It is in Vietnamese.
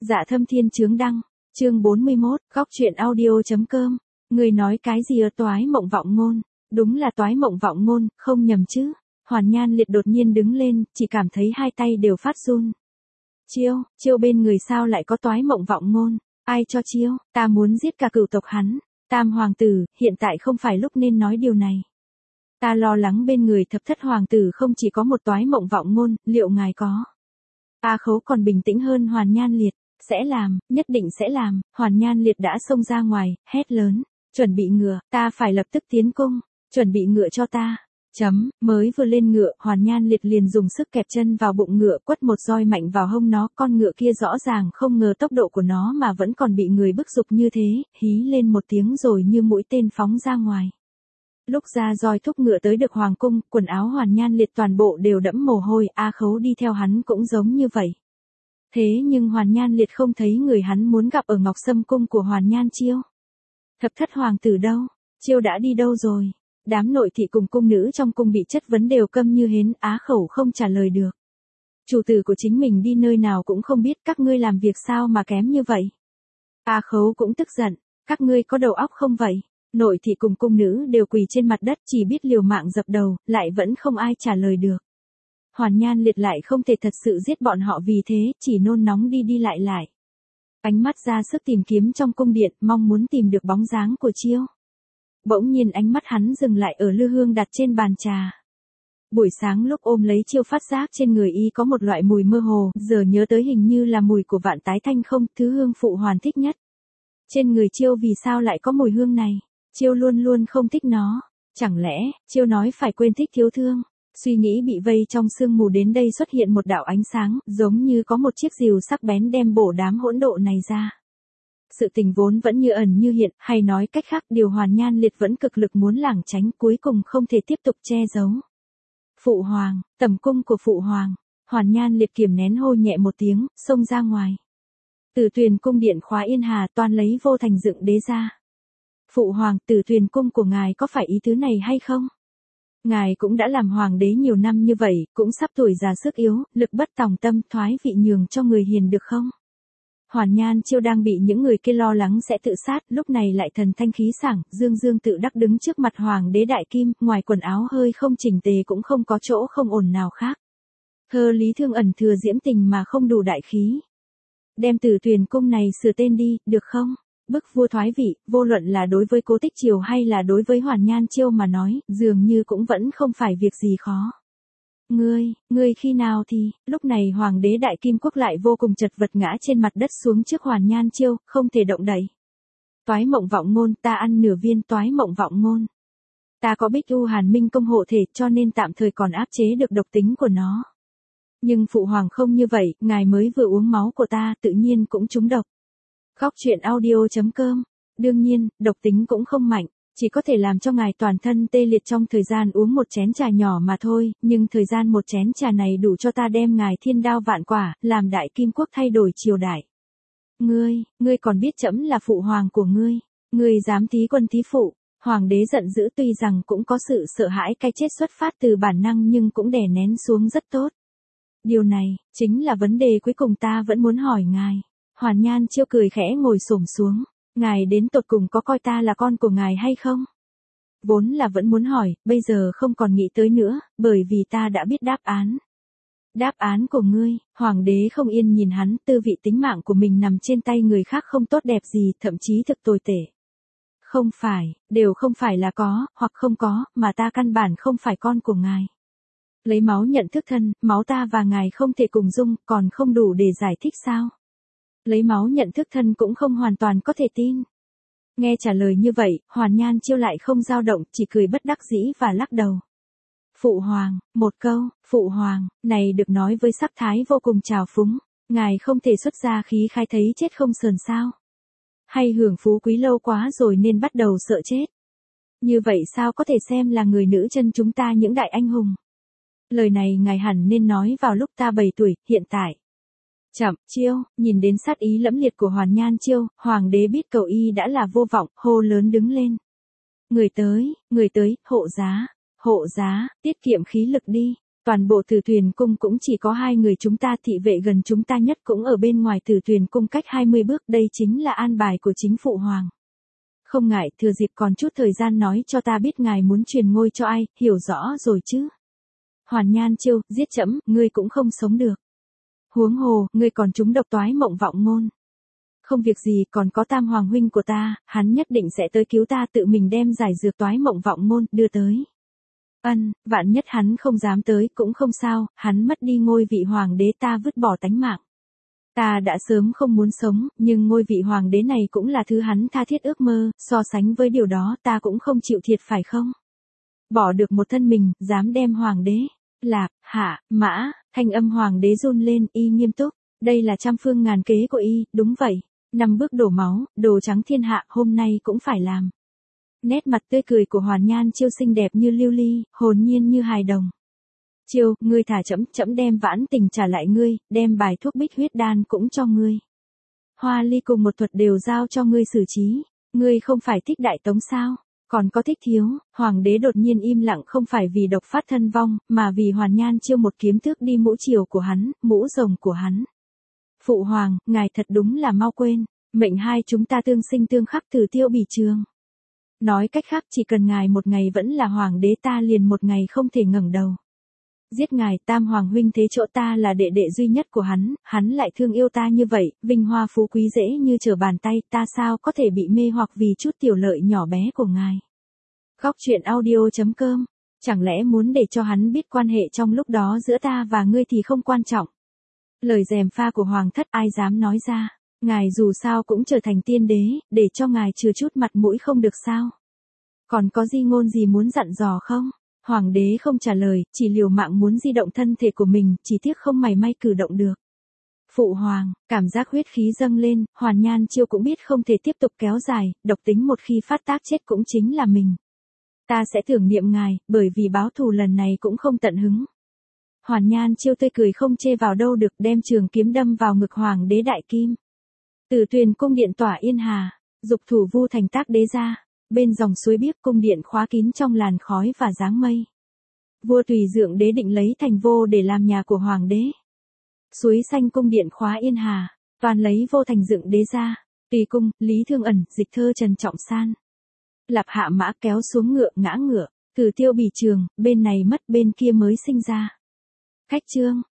Dạ Thâm Thiên Chướng Đăng, chương 41, góc truyện audio.com. Người nói cái gì ở Toái Mộng Vọng Ngôn? Đúng là Toái Mộng Vọng Ngôn, không nhầm chứ. Hoàn Nhan Liệt đột nhiên đứng lên, chỉ cảm thấy hai tay đều phát run. Chiêu bên người sao lại có Toái Mộng Vọng Ngôn? Ai cho chiêu? Ta muốn giết cả cửu tộc hắn. Tam hoàng tử, hiện tại không phải lúc nên nói điều này. Ta lo lắng bên người thập thất hoàng tử không chỉ có một Toái Mộng Vọng Ngôn, liệu ngài có? A Khấu còn bình tĩnh hơn Hoàn Nhan Liệt. Sẽ làm, nhất định sẽ làm. Hoàn Nhan Liệt đã xông ra ngoài, hét lớn. Chuẩn bị ngựa, ta phải lập tức tiến cung. Chuẩn bị ngựa cho ta. Mới vừa lên ngựa, Hoàn Nhan Liệt liền dùng sức kẹp chân vào bụng ngựa, quất một roi mạnh vào hông nó. Con ngựa kia rõ ràng không ngờ tốc độ của nó mà vẫn còn bị người bức giục như thế, hí lên một tiếng rồi như mũi tên phóng ra ngoài. Lúc ra roi thúc ngựa tới được hoàng cung, quần áo Hoàn Nhan Liệt toàn bộ đều đẫm mồ hôi, A Khấu đi theo hắn cũng giống như vậy. Thế nhưng Hoàn Nhan Liệt không thấy người hắn muốn gặp ở Ngọc Sâm cung của Hoàn Nhan Chiêu. Thập thất hoàng tử đâu? Chiêu đã đi đâu rồi? Đám nội thị cùng cung nữ trong cung bị chất vấn đều câm như hến, á khẩu không trả lời được. Chủ tử của chính mình đi nơi nào cũng không biết, các ngươi làm việc sao mà kém như vậy? A Khấu cũng tức giận, các ngươi có đầu óc không vậy? Nội thị cùng cung nữ đều quỳ trên mặt đất, chỉ biết liều mạng dập đầu, lại vẫn không ai trả lời được. Hoàn Nhan Liệt lại không thể thật sự giết bọn họ, vì thế chỉ nôn nóng đi lại. Ánh mắt ra sức tìm kiếm trong cung điện, mong muốn tìm được bóng dáng của Chiêu. Bỗng nhiên ánh mắt hắn dừng lại ở lư hương đặt trên bàn trà. Buổi sáng lúc ôm lấy Chiêu phát giác trên người y có một loại mùi mơ hồ, giờ nhớ tới hình như là mùi của Vạn Tái Thanh không, thứ hương phụ hoàn thích nhất. Trên người Chiêu vì sao lại có mùi hương này? Chiêu luôn luôn không thích nó. Chẳng lẽ, Chiêu nói phải quên thích thiếu thương? Suy nghĩ bị vây trong sương mù, đến đây xuất hiện một đạo ánh sáng, giống như có một chiếc rìu sắc bén đem bổ đám hỗn độn này ra. Sự tình vốn vẫn như ẩn như hiện, hay nói cách khác, điều Hoàn Nhan Liệt vẫn cực lực muốn lảng tránh, cuối cùng không thể tiếp tục che giấu. Phụ hoàng, tẩm cung của phụ hoàng. Hoàn Nhan Liệt kiềm nén hô nhẹ một tiếng, xông ra ngoài. Tử Tuyền cung điện khóa Yên Hà, toan lấy Vô Thành dựng đế ra. Phụ hoàng, Tử Tuyền cung của ngài có phải ý tứ này hay không? Ngài cũng đã làm hoàng đế nhiều năm như vậy, cũng sắp tuổi già sức yếu, lực bất tòng tâm, thoái vị nhường cho người hiền được không? Hoàn Nhan Chiêu đang bị những người kia lo lắng sẽ tự sát, lúc này lại thần thanh khí sảng, dương tự đắc đứng trước mặt hoàng đế đại kim, ngoài quần áo hơi không chỉnh tề cũng không có chỗ không ổn nào khác. Thơ Lý Thương ẩn thừa diễm tình mà không đủ đại khí. Đem Tử Tuyền cung này sửa tên đi, được không? Bức vua thoái vị, vô luận là đối với Cố Tích Triều hay là đối với Hoàn Nhan Chiêu mà nói, dường như cũng vẫn không phải việc gì khó. Ngươi khi nào thì, lúc này Hoàng đế Đại Kim Quốc lại vô cùng chật vật ngã trên mặt đất xuống trước Hoàn Nhan Chiêu, không thể động đậy. Toái Mộng Vọng Ngôn, ta ăn nửa viên Toái Mộng Vọng Ngôn. Ta có Bích U Hàn Minh công hộ thể, cho nên tạm thời còn áp chế được độc tính của nó. Nhưng phụ hoàng không như vậy, ngài mới vừa uống máu của ta, tự nhiên cũng trúng độc. Góc truyện audio.com. Đương nhiên, độc tính cũng không mạnh, chỉ có thể làm cho ngài toàn thân tê liệt trong thời gian uống một chén trà nhỏ mà thôi, nhưng thời gian một chén trà này đủ cho ta đem ngài thiên đao vạn quả, làm Đại Kim Quốc thay đổi triều đại. Ngươi còn biết trẫm là phụ hoàng của ngươi dám thí quân thí phụ. Hoàng đế giận dữ, tuy rằng cũng có sự sợ hãi cái chết xuất phát từ bản năng nhưng cũng đè nén xuống rất tốt. Điều này, chính là vấn đề cuối cùng ta vẫn muốn hỏi ngài. Hoàn Nhan Chiêu cười khẽ ngồi xổm xuống. Ngài đến tột cùng có coi ta là con của ngài hay không? Vốn là vẫn muốn hỏi, bây giờ không còn nghĩ tới nữa, bởi vì ta đã biết đáp án. Đáp án của ngươi, hoàng đế không yên nhìn hắn, tư vị tính mạng của mình nằm trên tay người khác không tốt đẹp gì, thậm chí thực tồi tệ. Không phải, đều không phải là có, hoặc không có, mà ta căn bản không phải con của ngài. Lấy máu nhận thức thân, máu ta và ngài không thể cùng dung, còn không đủ để giải thích sao? Lấy máu nhận thức thân cũng không hoàn toàn có thể tin. Nghe trả lời như vậy, Hoàn Nhan Chiêu lại không dao động, chỉ cười bất đắc dĩ và lắc đầu. Phụ hoàng, một câu, phụ hoàng, này được nói với sắc thái vô cùng trào phúng, ngài không thể xuất ra khí khai thấy chết không sờn sao? Hay hưởng phú quý lâu quá rồi nên bắt đầu sợ chết? Như vậy sao có thể xem là người nữ chân chúng ta những đại anh hùng? Lời này ngài hẳn nên nói vào lúc ta 7 tuổi, hiện tại. Chậm, Chiêu, nhìn đến sát ý lẫm liệt của Hoàn Nhan Chiêu, hoàng đế biết cậu y đã là vô vọng, hô lớn đứng lên. Người tới, hộ giá, tiết kiệm khí lực đi. Toàn bộ Tử Tuyền cung cũng chỉ có 2 người chúng ta, thị vệ gần chúng ta nhất cũng ở bên ngoài Tử Tuyền cung cách 20 bước, đây chính là an bài của chính phụ hoàng. Không ngại, thừa dịp còn chút thời gian nói cho ta biết ngài muốn truyền ngôi cho ai, hiểu rõ rồi chứ. Hoàn Nhan Chiêu, giết trẫm, ngươi cũng không sống được. Huống hồ, ngươi còn trúng độc toái mộng vọng ngôn. Không việc gì, còn có Tam Hoàng huynh của ta, hắn nhất định sẽ tới cứu ta, tự mình đem giải dược toái mộng vọng ngôn đưa tới. Vạn nhất hắn không dám tới cũng không sao, hắn mất đi ngôi vị hoàng đế ta vứt bỏ tánh mạng. Ta đã sớm không muốn sống, nhưng ngôi vị hoàng đế này cũng là thứ hắn tha thiết ước mơ, so sánh với điều đó ta cũng không chịu thiệt phải không? Bỏ được một thân mình, dám đem hoàng đế. Lạc, hạ, mã, thanh âm hoàng đế run lên, y nghiêm túc. Đây là trăm phương ngàn kế của y, đúng vậy. 5 bước đổ máu, đồ trắng thiên hạ, hôm nay cũng phải làm. Nét mặt tươi cười của Hoàn Nhan Chiêu xinh đẹp như lưu ly, hồn nhiên như hài đồng. Chiêu, ngươi thả trẫm, trẫm đem vãn tình trả lại ngươi, đem bài thuốc bích huyết đan cũng cho ngươi. Hoa ly cùng một thuật đều giao cho ngươi xử trí. Ngươi không phải thích đại tống sao? Còn có thích thiếu? Hoàng đế đột nhiên im lặng không phải vì độc phát thân vong, mà vì Hoàn Nhan Chiêu một kiếm tước đi mũ triều của hắn, mũ rồng của hắn. Phụ hoàng, ngài thật đúng là mau quên, mệnh hai chúng ta tương sinh tương khắc từ Tiêu Bỉ Trường. Nói cách khác chỉ cần ngài một ngày vẫn là hoàng đế ta liền một ngày không thể ngẩng đầu. Giết ngài, Tam Hoàng huynh thế chỗ ta là đệ đệ duy nhất của hắn lại thương yêu ta như vậy, vinh hoa phú quý dễ như trở bàn tay, ta sao có thể bị mê hoặc vì chút tiểu lợi nhỏ bé của ngài. Góc truyện audio.com, chẳng lẽ muốn để cho hắn biết quan hệ trong lúc đó giữa ta và ngươi thì không quan trọng. Lời gièm pha của hoàng thất ai dám nói ra, ngài dù sao cũng trở thành tiên đế, để cho ngài chừa chút mặt mũi không được sao. Còn có di ngôn gì muốn dặn dò không? Hoàng đế không trả lời, chỉ liều mạng muốn di động thân thể của mình, chỉ tiếc không mảy may cử động được. Phụ hoàng, cảm giác huyết khí dâng lên, Hoàn Nhan Chiêu cũng biết không thể tiếp tục kéo dài, độc tính một khi phát tác chết cũng chính là mình. Ta sẽ tưởng niệm ngài, bởi vì báo thù lần này cũng không tận hứng. Hoàn Nhan Chiêu tươi cười không chê vào đâu được, đem trường kiếm đâm vào ngực hoàng đế đại kim. Tử Tuyền cung điện tỏa yên hà, dục thủ vu thành tác đế ra. Bên dòng suối biếc cung điện khóa kín trong làn khói và dáng mây. Vua Tùy Dượng đế định lấy thành vô để làm nhà của hoàng đế. Suối xanh cung điện khóa yên hà, toàn lấy vô thành Dượng đế ra. Tùy cung, Lý Thương Ẩn, Dịch Thơ Trần Trọng San. Lạp hạ mã kéo xuống ngựa ngã ngựa, từ Tiêu Bỉ Trường, bên này mất bên kia mới sinh ra. Khách trương,